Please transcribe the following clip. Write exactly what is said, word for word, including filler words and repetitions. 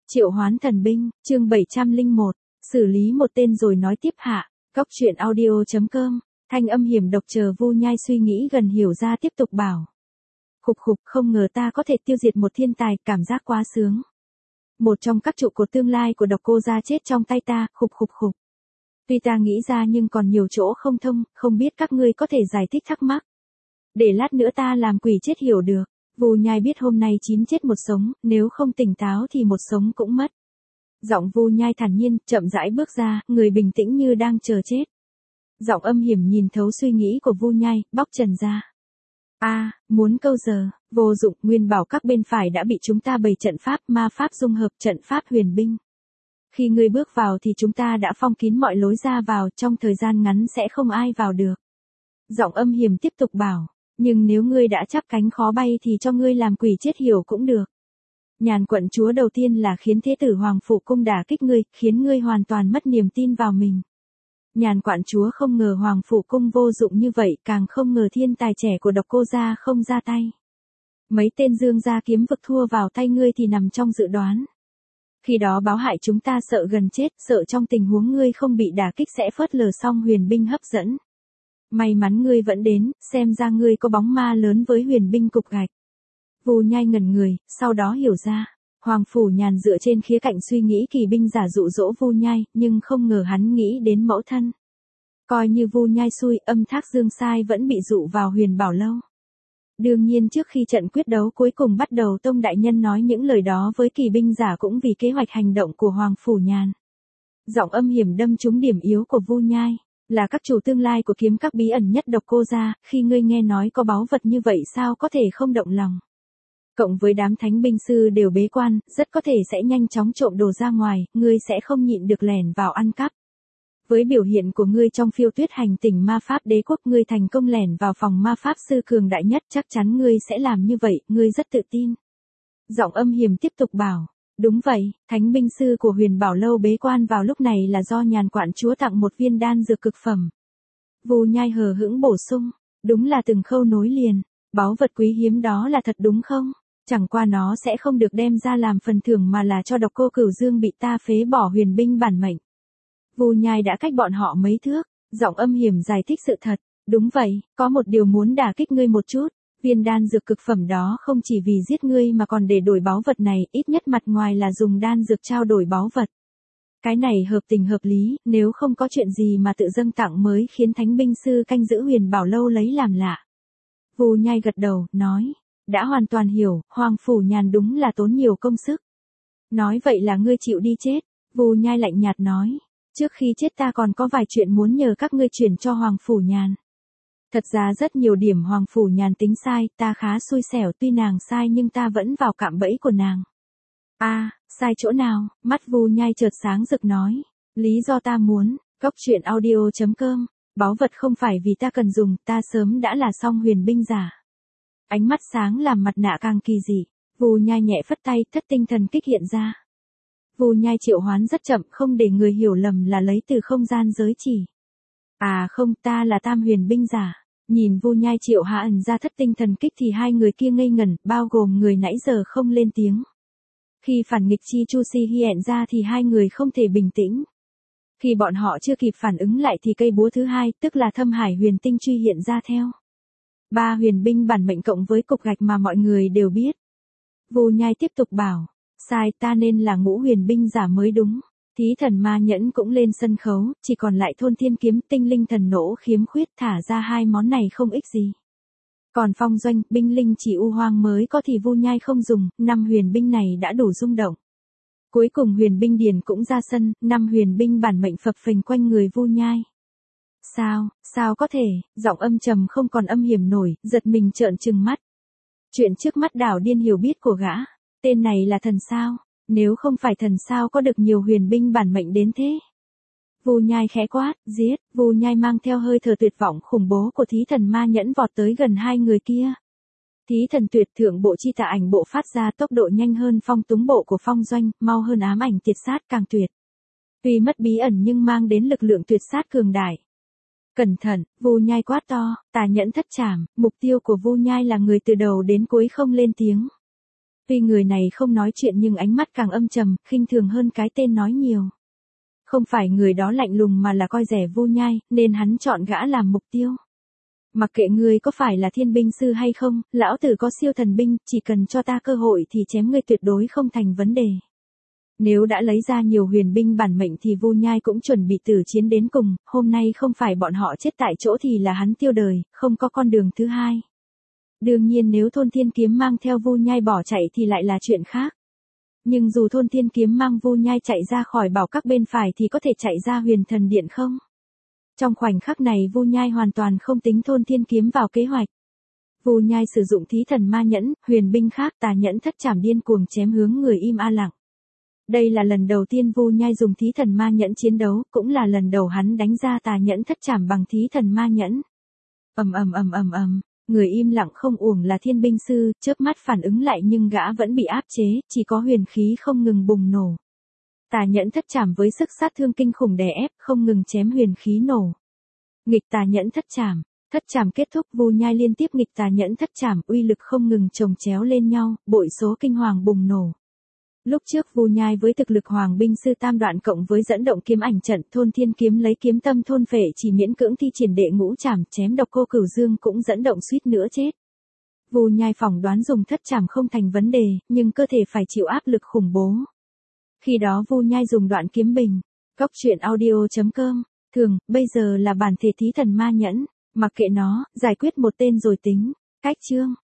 Triệu hoán thần binh, chương bảy trăm lẻ một, xử lý một tên rồi nói tiếp hạ, góc truyện audio.com, thanh âm hiểm độc chờ Vu Nhai suy nghĩ gần hiểu ra tiếp tục bảo. Khục khục, không ngờ ta có thể tiêu diệt một thiên tài, cảm giác quá sướng. Một trong các trụ cột tương lai của Độc Cô gia chết trong tay ta, khục khục khục. Tuy ta nghĩ ra nhưng còn nhiều chỗ không thông, không biết các ngươi có thể giải thích thắc mắc. Để lát nữa ta làm quỷ chết hiểu được. Vu Nhai biết hôm nay chín chết một sống, nếu không tỉnh táo thì một sống cũng mất. Giọng Vu Nhai thản nhiên, chậm rãi bước ra, người bình tĩnh như đang chờ chết. Giọng âm hiểm nhìn thấu suy nghĩ của Vu Nhai, bóc trần ra. A, à, muốn câu giờ, vô dụng, nguyên bảo các bên phải đã bị chúng ta bày trận pháp, ma pháp dung hợp, trận pháp huyền binh. Khi ngươi bước vào thì chúng ta đã phong kín mọi lối ra vào, trong thời gian ngắn sẽ không ai vào được. Giọng âm hiểm tiếp tục bảo. Nhưng nếu ngươi đã chắp cánh khó bay thì cho ngươi làm quỷ chết hiểu cũng được. Nhàn quận chúa đầu tiên là khiến thế tử Hoàng Phủ Cung đả kích ngươi, khiến ngươi hoàn toàn mất niềm tin vào mình. Nhàn quận chúa không ngờ Hoàng Phủ Cung vô dụng như vậy, càng không ngờ thiên tài trẻ của Độc Cô gia không ra tay. Mấy tên Dương gia kiếm vực thua vào tay ngươi thì nằm trong dự đoán. Khi đó báo hại chúng ta sợ gần chết, sợ trong tình huống ngươi không bị đả kích sẽ phớt lờ xong huyền binh hấp dẫn. May mắn ngươi vẫn đến, xem ra ngươi có bóng ma lớn với huyền binh cục gạch. Vu Nhai ngẩn người, sau đó hiểu ra. Hoàng Phủ Nhàn dựa trên khía cạnh suy nghĩ kỳ binh giả dụ dỗ Vu Nhai, nhưng không ngờ hắn nghĩ đến mẫu thân. Coi như Vu Nhai xui, âm thác dương sai vẫn bị dụ vào huyền bảo lâu. Đương nhiên trước khi trận quyết đấu cuối cùng bắt đầu, Tông đại nhân nói những lời đó với kỳ binh giả cũng vì kế hoạch hành động của Hoàng Phủ Nhàn. Giọng âm hiểm đâm trúng điểm yếu của Vu Nhai. Là các chủ tương lai của kiếm các bí ẩn nhất Độc Cô gia, khi ngươi nghe nói có báu vật như vậy sao có thể không động lòng. Cộng với đám thánh binh sư đều bế quan, rất có thể sẽ nhanh chóng trộm đồ ra ngoài, ngươi sẽ không nhịn được lẻn vào ăn cắp. Với biểu hiện của ngươi trong phiêu tuyết hành tỉnh ma pháp đế quốc, ngươi thành công lẻn vào phòng ma pháp sư cường đại nhất, chắc chắn ngươi sẽ làm như vậy, ngươi rất tự tin. Giọng âm hiểm tiếp tục bảo. Đúng vậy, thánh binh sư của huyền bảo lâu bế quan vào lúc này là do Nhàn quận chúa tặng một viên đan dược cực phẩm. Vu Nhai hờ hững bổ sung, đúng là từng khâu nối liền, báu vật quý hiếm đó là thật đúng không? Chẳng qua nó sẽ không được đem ra làm phần thưởng mà là cho Độc Cô Cửu Dương bị ta phế bỏ huyền binh bản mệnh. Vu Nhai đã cách bọn họ mấy thước, giọng âm hiểm giải thích sự thật, đúng vậy, có một điều muốn đả kích ngươi một chút. Viên đan dược cực phẩm đó không chỉ vì giết ngươi mà còn để đổi báu vật này, ít nhất mặt ngoài là dùng đan dược trao đổi báu vật. Cái này hợp tình hợp lý, nếu không có chuyện gì mà tự dâng tặng mới khiến thánh binh sư canh giữ huyền bảo lâu lấy làm lạ. Vu Nhai gật đầu, nói, đã hoàn toàn hiểu, Hoàng Phủ Nhàn đúng là tốn nhiều công sức. Nói vậy là ngươi chịu đi chết, Vu Nhai lạnh nhạt nói, trước khi chết ta còn có vài chuyện muốn nhờ các ngươi chuyển cho Hoàng Phủ Nhàn. Thật ra rất nhiều điểm Hoàng Phủ Nhàn tính sai, ta khá xui xẻo, tuy nàng sai nhưng ta vẫn vào cạm bẫy của nàng. A, à, sai chỗ nào? Mắt Vu Nhai chợt sáng rực nói. Lý do ta muốn, góc truyện audio.com, báu vật không phải vì ta cần dùng, ta sớm đã là song huyền binh giả. Ánh mắt sáng làm mặt nạ càng kỳ dị, Vu Nhai nhẹ phất tay, thất tinh thần kích hiện ra. Vu Nhai triệu hoán rất chậm, không để người hiểu lầm là lấy từ không gian giới chỉ. À không, ta là tam huyền binh giả. Nhìn Vu Nhai triệu hạ ẩn ra thất tinh thần kích thì hai người kia ngây ngẩn, bao gồm người nãy giờ không lên tiếng. Khi phản nghịch chi Chu Si hiện ra thì hai người không thể bình tĩnh. Khi bọn họ chưa kịp phản ứng lại thì cây búa thứ hai, tức là thâm hải huyền tinh truy hiện ra theo. Ba huyền binh bản mệnh cộng với cục gạch mà mọi người đều biết. Vu Nhai tiếp tục bảo, sai, ta nên là ngũ huyền binh giả mới đúng. Thí thần ma nhẫn cũng lên sân khấu, chỉ còn lại thôn thiên kiếm, tinh linh thần nỗ khiếm khuyết, thả ra hai món này không ích gì. Còn phong doanh, binh linh chỉ u hoang mới có thì Vu Nhai không dùng, năm huyền binh này đã đủ rung động. Cuối cùng huyền binh điền cũng ra sân, năm huyền binh bản mệnh phập phình quanh người Vu Nhai. Sao, sao có thể, giọng âm trầm không còn âm hiểm nổi, giật mình trợn trừng mắt. Chuyện trước mắt đảo điên hiểu biết của gã, tên này là thần sao? Nếu không phải thần sao có được nhiều huyền binh bản mệnh đến thế. Vu Nhai khẽ quát, giết, Vu Nhai mang theo hơi thở tuyệt vọng khủng bố của thí thần ma nhẫn vọt tới gần hai người kia. Thí thần tuyệt thượng bộ chi tà ảnh bộ phát ra tốc độ nhanh hơn phong túng bộ của phong doanh, mau hơn ám ảnh tiệt sát càng tuyệt. Tuy mất bí ẩn nhưng mang đến lực lượng tuyệt sát cường đại. Cẩn thận, Vu Nhai quát to, tà nhẫn thất trảm, mục tiêu của Vu Nhai là người từ đầu đến cuối không lên tiếng. Tuy người này không nói chuyện nhưng ánh mắt càng âm trầm, khinh thường hơn cái tên nói nhiều. Không phải người đó lạnh lùng mà là coi rẻ Vu Nhai, nên hắn chọn gã làm mục tiêu. Mặc kệ ngươi có phải là thiên binh sư hay không, lão tử có siêu thần binh, chỉ cần cho ta cơ hội thì chém ngươi tuyệt đối không thành vấn đề. Nếu đã lấy ra nhiều huyền binh bản mệnh thì Vu Nhai cũng chuẩn bị tử chiến đến cùng, hôm nay không phải bọn họ chết tại chỗ thì là hắn tiêu đời, không có con đường thứ hai. Đương nhiên nếu Thôn Thiên Kiếm mang theo Vu Nhai bỏ chạy thì lại là chuyện khác. Nhưng dù Thôn Thiên Kiếm mang Vu Nhai chạy ra khỏi bảo các bên phải thì có thể chạy ra Huyền Thần Điện không? Trong khoảnh khắc này Vu Nhai hoàn toàn không tính Thôn Thiên Kiếm vào kế hoạch. Vu Nhai sử dụng Thí Thần Ma Nhẫn, huyền binh khác tà nhẫn thất trảm điên cuồng chém hướng người im a lặng. Đây là lần đầu tiên Vu Nhai dùng Thí Thần Ma Nhẫn chiến đấu, cũng là lần đầu hắn đánh ra tà nhẫn thất trảm bằng Thí Thần Ma Nhẫn. Ầm ầm ầm ầm ầm, người im lặng không uổng là thiên binh sư, chớp mắt phản ứng lại nhưng gã vẫn bị áp chế, chỉ có huyền khí không ngừng bùng nổ. Tà nhẫn thất trảm với sức sát thương kinh khủng đè ép, không ngừng chém huyền khí nổ. Nghịch tà nhẫn thất trảm, thất trảm kết thúc Vu Nhai liên tiếp nghịch tà nhẫn thất trảm, uy lực không ngừng chồng chéo lên nhau, bội số kinh hoàng bùng nổ. Lúc trước Vu Nhai với thực lực hoàng binh sư tam đoạn cộng với dẫn động kiếm ảnh trận, Thôn Thiên Kiếm lấy kiếm tâm thôn phệ chỉ miễn cưỡng thi triển đệ ngũ trảm, chém độc cô Cửu Dương cũng dẫn động suýt nữa chết. Vu Nhai phỏng đoán dùng thất trảm không thành vấn đề, nhưng cơ thể phải chịu áp lực khủng bố. Khi đó Vu Nhai dùng đoạn kiếm bình. Góc truyện audio chấm com. Thường, bây giờ là bản thể Thí Thần Ma Nhẫn. Mặc kệ nó, giải quyết một tên rồi tính. Cách chương.